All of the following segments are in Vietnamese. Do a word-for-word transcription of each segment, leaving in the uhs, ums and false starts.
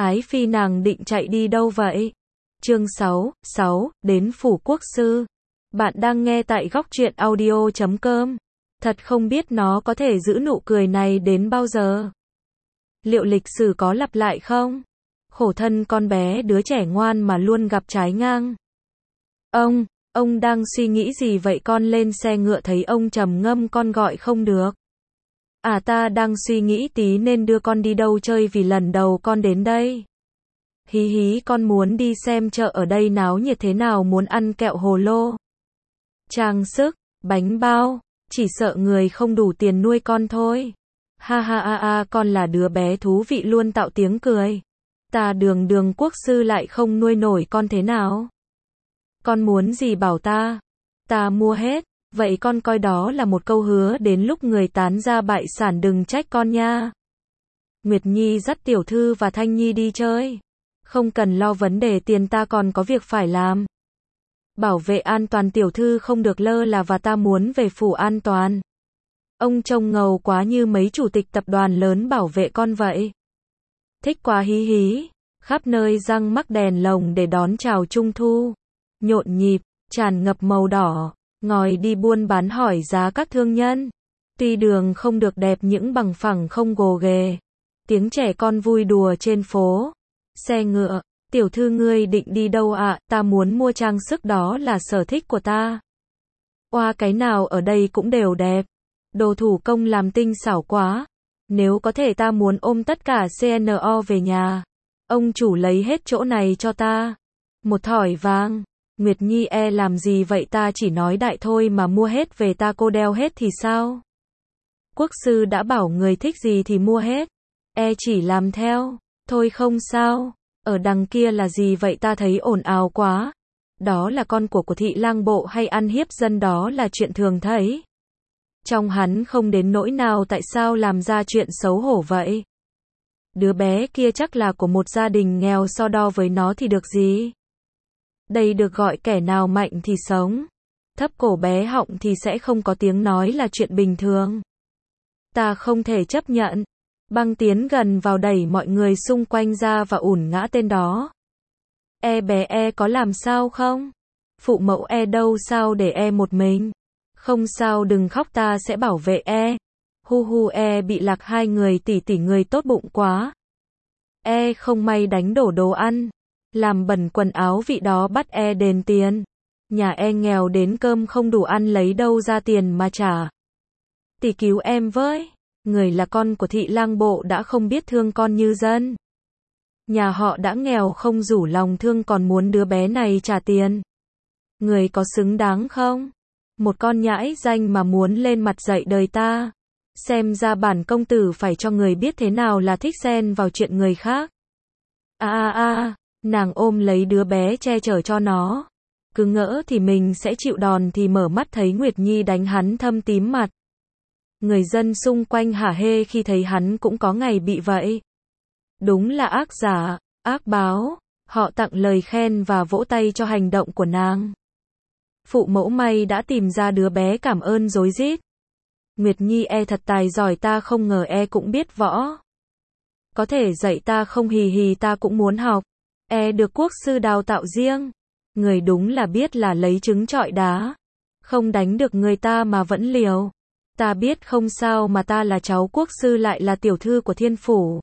Ái Phi nàng định chạy đi đâu vậy? Chương sáu, sáu, đến phủ quốc sư. Bạn đang nghe tại góc truyện audio chấm com. Thật không biết nó có thể giữ nụ cười này đến bao giờ. Liệu lịch sử có lặp lại không? Khổ thân con bé đứa trẻ ngoan mà luôn gặp trái ngang. Ông, ông đang suy nghĩ gì vậy? Con lên xe ngựa thấy ông trầm ngâm, con gọi không được. À, ta đang suy nghĩ tí nên đưa con đi đâu chơi vì lần đầu con đến đây. Hí hí, con muốn đi xem chợ ở đây náo nhiệt thế nào, muốn ăn kẹo hồ lô, trang sức, bánh bao, chỉ sợ người không đủ tiền nuôi con thôi. Ha ha ha ha, con là đứa bé thú vị luôn tạo tiếng cười. Ta đường đường quốc sư lại không nuôi nổi con thế nào? Con muốn gì bảo ta? Ta mua hết. Vậy con coi đó là một câu hứa, đến lúc người tán ra bại sản đừng trách con nha. Nguyệt Nhi dắt tiểu thư và Thanh Nhi đi chơi. Không cần lo vấn đề tiền, ta còn có việc phải làm. Bảo vệ an toàn tiểu thư không được lơ là, và ta muốn về phủ an toàn. Ông trông ngầu quá, như mấy chủ tịch tập đoàn lớn bảo vệ con vậy. Thích quá, hí hí. Khắp nơi răng mắc đèn lồng để đón chào trung thu. Nhộn nhịp, tràn ngập màu đỏ. Ngồi đi buôn bán hỏi giá các thương nhân. Tuy đường không được đẹp những bằng phẳng không gồ ghề. Tiếng trẻ con vui đùa trên phố. Xe ngựa, tiểu thư ngươi định đi đâu ạ? À? Ta muốn mua trang sức, đó là sở thích của ta. Oa, cái nào ở đây cũng đều đẹp. Đồ thủ công làm tinh xảo quá. Nếu có thể ta muốn ôm tất cả xê en o về nhà. Ông chủ lấy hết chỗ này cho ta. Một thỏi vàng. Nguyệt Nhi, e làm gì vậy? Ta chỉ nói đại thôi mà mua hết về, ta cô đeo hết thì sao? Quốc sư đã bảo người thích gì thì mua hết. E chỉ làm theo. Thôi không sao. Ở đằng kia là gì vậy? Ta thấy ồn ào quá. Đó là con của của thị lang bộ hay ăn hiếp dân, đó là chuyện thường thấy. Trong hắn không đến nỗi nào, tại sao làm ra chuyện xấu hổ vậy? Đứa bé kia chắc là của một gia đình nghèo, so đo với nó thì được gì? Đây được gọi kẻ nào mạnh thì sống. Thấp cổ bé họng thì sẽ không có tiếng nói là chuyện bình thường. Ta không thể chấp nhận. Băng tiến gần vào đẩy mọi người xung quanh ra và ủn ngã tên đó. E bé, e có làm sao không? Phụ mẫu e đâu, sao để e một mình? Không sao, đừng khóc, ta sẽ bảo vệ e. Hu hu, e bị lạc, hai người tỷ tỷ người tốt bụng quá. E không may đánh đổ đồ ăn. Làm bẩn quần áo, vị đó bắt e đền tiền. Nhà e nghèo đến cơm không đủ ăn, lấy đâu ra tiền mà trả. Tỷ cứu em với. Người là con của thị lang bộ đã không biết thương con như dân. Nhà họ đã nghèo không rủ lòng thương, còn muốn đứa bé này trả tiền. Người có xứng đáng không? Một con nhãi danh mà muốn lên mặt dạy đời ta. Xem ra bản công tử phải cho người biết thế nào là thích xen vào chuyện người khác. A a a. Nàng ôm lấy đứa bé che chở cho nó. Cứ ngỡ thì mình sẽ chịu đòn thì mở mắt thấy Nguyệt Nhi đánh hắn thâm tím mặt. Người dân xung quanh hả hê khi thấy hắn cũng có ngày bị vậy. Đúng là ác giả, ác báo. Họ tặng lời khen và vỗ tay cho hành động của nàng. Phụ mẫu may đã tìm ra đứa bé, cảm ơn rối rít. Nguyệt Nhi, e thật tài giỏi, ta không ngờ e cũng biết võ. Có thể dạy ta không? Hì hì, ta cũng muốn học. E được quốc sư đào tạo riêng. Người đúng là biết là lấy trứng trọi đá. Không đánh được người ta mà vẫn liều. Ta biết không sao mà, ta là cháu quốc sư, lại là tiểu thư của thiên phủ.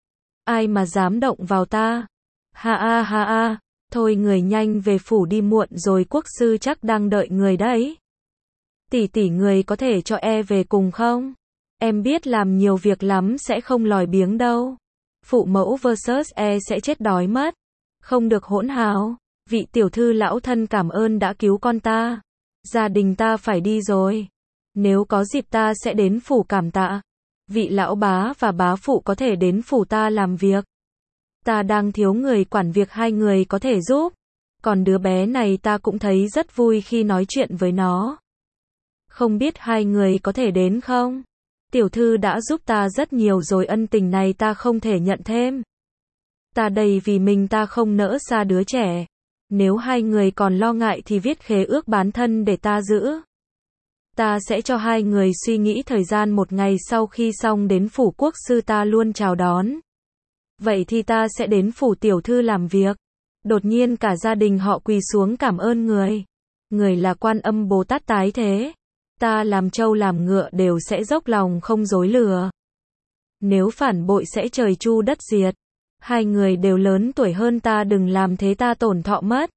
Ai mà dám động vào ta? Ha a ha a. Thôi người nhanh về phủ đi, muộn rồi, quốc sư chắc đang đợi người đấy. Tỷ tỷ, người có thể cho e về cùng không? Em biết làm nhiều việc lắm, sẽ không lòi biếng đâu. Phụ mẫu versus e sẽ chết đói mất. Không được hỗn hào. Vị tiểu thư lão thân cảm ơn đã cứu con ta. Gia đình ta phải đi rồi. Nếu có dịp ta sẽ đến phủ cảm tạ. Vị lão bá và bá phụ có thể đến phủ ta làm việc. Ta đang thiếu người quản việc, hai người có thể giúp. Còn đứa bé này ta cũng thấy rất vui khi nói chuyện với nó. Không biết hai người có thể đến không? Tiểu thư đã giúp ta rất nhiều rồi, ân tình này ta không thể nhận thêm. Ta đây vì mình ta không nỡ xa đứa trẻ. Nếu hai người còn lo ngại thì viết khế ước bán thân để ta giữ. Ta sẽ cho hai người suy nghĩ thời gian, một ngày sau khi xong đến phủ quốc sư ta luôn chào đón. Vậy thì ta sẽ đến phủ tiểu thư làm việc. Đột nhiên cả gia đình họ quỳ xuống cảm ơn người. Người là Quan Âm Bồ Tát tái thế. Ta làm trâu làm ngựa đều sẽ dốc lòng không dối lừa. Nếu phản bội sẽ trời chu đất diệt. Hai người đều lớn tuổi hơn ta, đừng làm thế ta tổn thọ mất.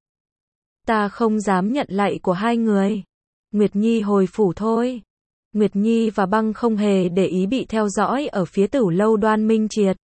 Ta không dám nhận lạy của hai người. Nguyệt Nhi hồi phủ thôi. Nguyệt Nhi và Băng không hề để ý bị theo dõi ở phía Tửu lâu Đoan Minh Triệt.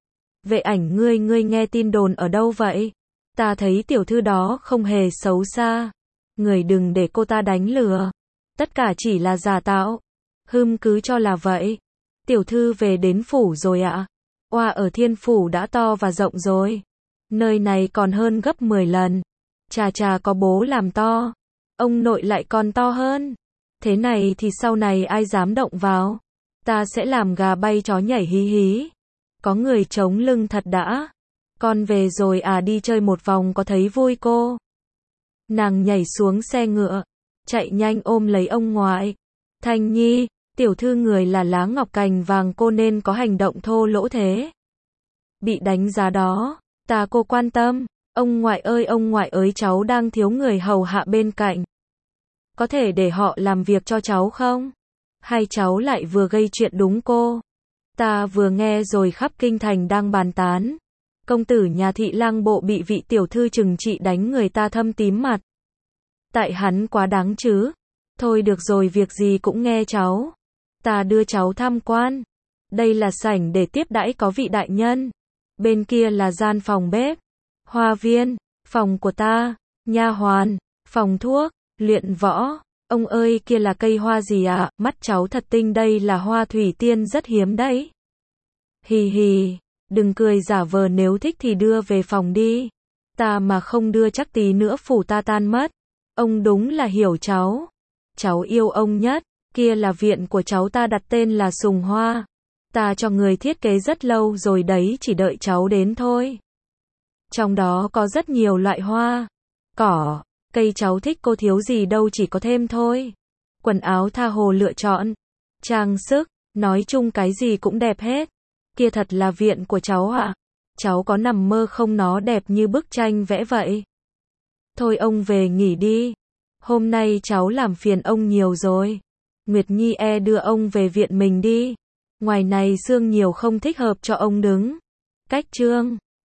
Vệ Ảnh, ngươi ngươi nghe tin đồn ở đâu vậy? Ta thấy tiểu thư đó không hề xấu xa. Người đừng để cô ta đánh lừa. Tất cả chỉ là giả tạo. Hừm, cứ cho là vậy. Tiểu thư về đến phủ rồi ạ. Oa, ở Thiên phủ đã to và rộng rồi. Nơi này còn hơn gấp mười lần. Chà chà, có bố làm to. Ông nội lại còn to hơn. Thế này thì sau này ai dám động vào. Ta sẽ làm gà bay chó nhảy hí hí. Có người chống lưng thật đã. Con về rồi à, đi chơi một vòng có thấy vui cô? Nàng nhảy xuống xe ngựa. Chạy nhanh ôm lấy ông ngoại. Thanh Nhi, tiểu thư người là lá ngọc cành vàng, cô nên có hành động thô lỗ thế. Bị đánh giá đó. Ta cô quan tâm. Ông ngoại ơi, ông ngoại ơi, cháu đang thiếu người hầu hạ bên cạnh. Có thể để họ làm việc cho cháu không? Hay cháu lại vừa gây chuyện đúng cô? Ta vừa nghe rồi, khắp kinh thành đang bàn tán. Công tử nhà Thị Lang bộ bị vị tiểu thư trừng trị đánh người ta thâm tím mặt. Tại hắn quá đáng chứ. Thôi được rồi, việc gì cũng nghe cháu. Ta đưa cháu tham quan. Đây là sảnh để tiếp đãi có vị đại nhân. Bên kia là gian phòng bếp, hoa viên, phòng của ta, nha hoàn, phòng thuốc, luyện võ. Ông ơi, kia là cây hoa gì ạ? À? Mắt cháu thật tinh, đây là hoa thủy tiên rất hiếm đấy. Hì hì, đừng cười giả vờ, nếu thích thì đưa về phòng đi. Ta mà không đưa chắc tí nữa phủ ta tan mất. Ông đúng là hiểu cháu. Cháu yêu ông nhất. Kia là viện của cháu, ta đặt tên là Sùng Hoa. Ta cho người thiết kế rất lâu rồi đấy, chỉ đợi cháu đến thôi. Trong đó có rất nhiều loại hoa, cỏ, cây cháu thích, cô thiếu gì đâu, chỉ có thêm thôi. Quần áo tha hồ lựa chọn. Trang sức, nói chung cái gì cũng đẹp hết. Kia thật là viện của cháu ạ. À? Cháu có nằm mơ không, nó đẹp như bức tranh vẽ vậy. Thôi ông về nghỉ đi. Hôm nay cháu làm phiền ông nhiều rồi. Nguyệt Nhi e đưa ông về viện mình đi. Ngoài này sương nhiều không thích hợp cho ông đứng. Cách chương